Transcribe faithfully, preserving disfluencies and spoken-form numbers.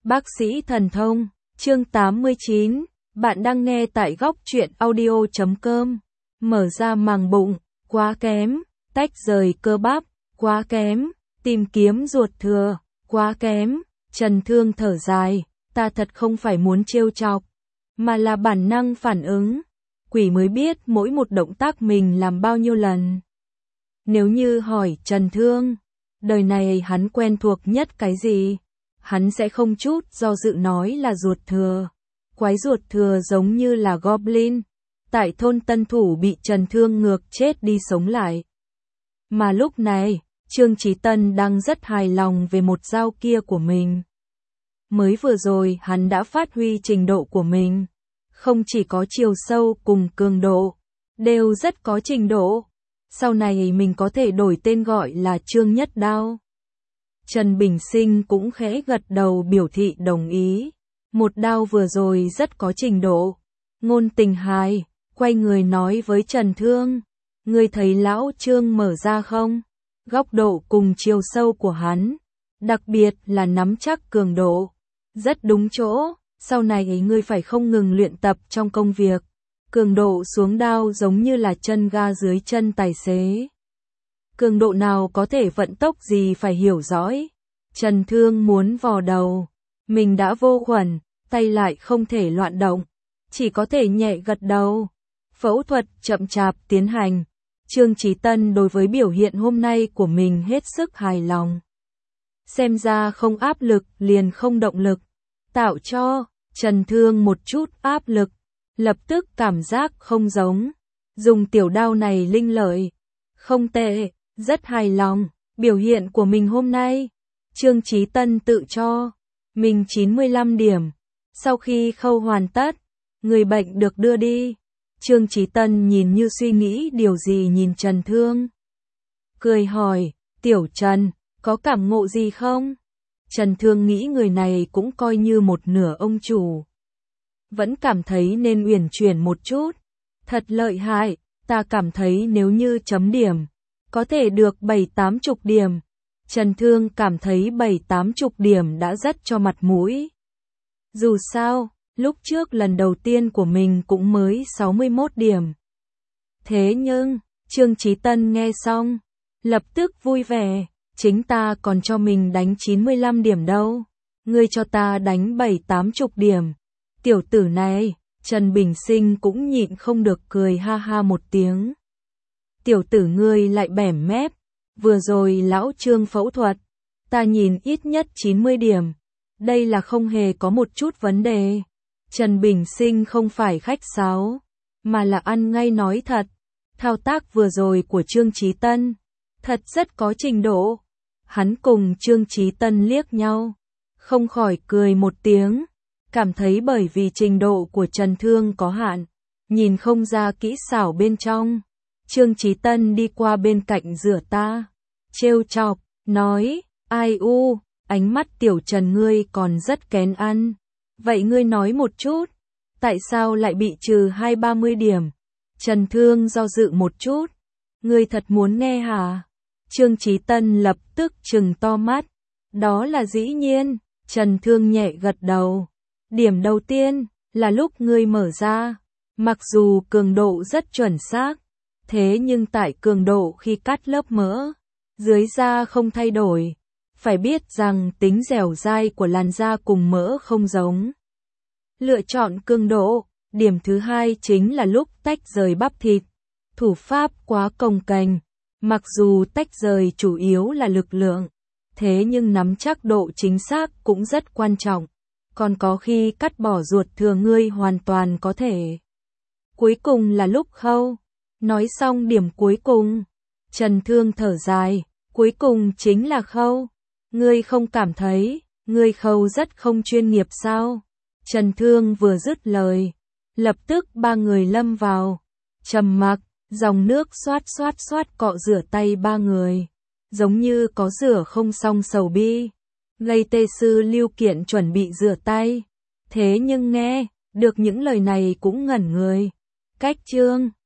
Bác sĩ thần thông, chương tám mươi chín, bạn đang nghe tại góc truyện audio chấm com. Mở ra màng bụng, quá kém, tách rời cơ bắp, quá kém, tìm kiếm ruột thừa, quá kém. Trần Thương thở dài, ta thật không phải muốn trêu chọc, mà là bản năng phản ứng. Quỷ mới biết mỗi một động tác mình làm bao nhiêu lần. Nếu như hỏi Trần Thương, đời này hắn quen thuộc nhất cái gì? Hắn sẽ không chút do dự nói là ruột thừa. Quái ruột thừa giống như là Goblin. Tại thôn Tân Thủ bị Trần Thương ngược chết đi sống lại. Mà lúc này, Trương Chí Tân đang rất hài lòng về một dao kia của mình. Mới vừa rồi hắn đã phát huy trình độ của mình. Không chỉ có chiều sâu cùng cường độ, đều rất có trình độ. Sau này mình có thể đổi tên gọi là Trương Nhất Đao. Trần Bình Sinh cũng khẽ gật đầu biểu thị đồng ý. Một đao vừa rồi rất có trình độ. Ngôn Tình hài, quay người nói với Trần Thương. Ngươi thấy lão Trương mở ra không? Góc độ cùng chiều sâu của hắn. Đặc biệt là nắm chắc cường độ. Rất đúng chỗ. Sau này ngươi phải không ngừng luyện tập trong công việc. Cường độ xuống đao giống như là chân ga dưới chân tài xế. Cường độ nào có thể vận tốc gì phải hiểu rõ. Trần Thương muốn vò đầu. Mình đã vô khuẩn, tay lại không thể loạn động. Chỉ có thể nhẹ gật đầu. Phẫu thuật chậm chạp tiến hành. Trương Chí Tân đối với biểu hiện hôm nay của mình hết sức hài lòng. Xem ra không áp lực liền không động lực. Tạo cho Trần Thương một chút áp lực. Lập tức cảm giác không giống. Dùng tiểu đao này linh lợi. Không tệ, rất hài lòng. Biểu hiện của mình hôm nay. Trương Chí Tân tự cho mình chín mươi lăm điểm. Sau khi khâu hoàn tất, người bệnh được đưa đi. Trương Chí Tân nhìn như suy nghĩ điều gì nhìn Trần Thương. Cười hỏi, tiểu Trần, có cảm ngộ gì không? Trần Thương nghĩ người này cũng coi như một nửa ông chủ. Vẫn cảm thấy nên uyển chuyển một chút. Thật lợi hại, ta cảm thấy nếu như chấm điểm, có thể được bảy tám chục điểm. Trần Thương cảm thấy bảy tám chục điểm đã rất cho mặt mũi. Dù sao, lúc trước lần đầu tiên của mình cũng mới sáu mươi mốt điểm. Thế nhưng, Trương Chí Tân nghe xong, lập tức vui vẻ, chính ta còn cho mình đánh chín mươi lăm điểm đâu. Ngươi cho ta đánh bảy tám chục điểm. Tiểu tử này, Trần Bình Sinh cũng nhịn không được cười ha ha một tiếng. Tiểu tử ngươi lại bẻm mép, vừa rồi lão Trương phẫu thuật, ta nhìn ít nhất chín mươi điểm. Đây là không hề có một chút vấn đề. Trần Bình Sinh không phải khách sáo, mà là ăn ngay nói thật. Thao tác vừa rồi của Trương Chí Tân, thật rất có trình độ. Hắn cùng Trương Chí Tân liếc nhau, không khỏi cười một tiếng. Cảm thấy bởi vì trình độ của Trần Thương có hạn, nhìn không ra kỹ xảo bên trong. Trương Chí Tân đi qua bên cạnh rửa ta, trêu chọc, nói, ai u, ánh mắt tiểu Trần ngươi còn rất kén ăn. Vậy ngươi nói một chút, tại sao lại bị trừ hai ba mươi điểm? Trần Thương do dự một chút, ngươi thật muốn nghe hả? Trương Chí Tân lập tức trừng to mắt, đó là dĩ nhiên. Trần Thương nhẹ gật đầu. Điểm đầu tiên là lúc ngươi mở ra, mặc dù cường độ rất chuẩn xác, thế nhưng tại cường độ khi cắt lớp mỡ, dưới da không thay đổi. Phải biết rằng tính dẻo dai của làn da cùng mỡ không giống. Lựa chọn cường độ. Điểm thứ hai chính là lúc tách rời bắp thịt. Thủ pháp quá cồng kềnh. Mặc dù tách rời chủ yếu là lực lượng, thế nhưng nắm chắc độ chính xác cũng rất quan trọng. Còn có khi cắt bỏ ruột thừa ngươi hoàn toàn có thể. Cuối cùng là lúc khâu. Nói xong điểm cuối cùng, Trần Thương thở dài, cuối cùng chính là khâu. Ngươi không cảm thấy, ngươi khâu rất không chuyên nghiệp sao? Trần Thương vừa dứt lời, lập tức ba người lâm vào trầm mặc, dòng nước xoát xoát xoát cọ rửa tay ba người, giống như có rửa không xong sầu bi. Gây tê sư Lưu Kiện chuẩn bị rửa tay, thế nhưng nghe được những lời này cũng ngẩn người. Cách Trương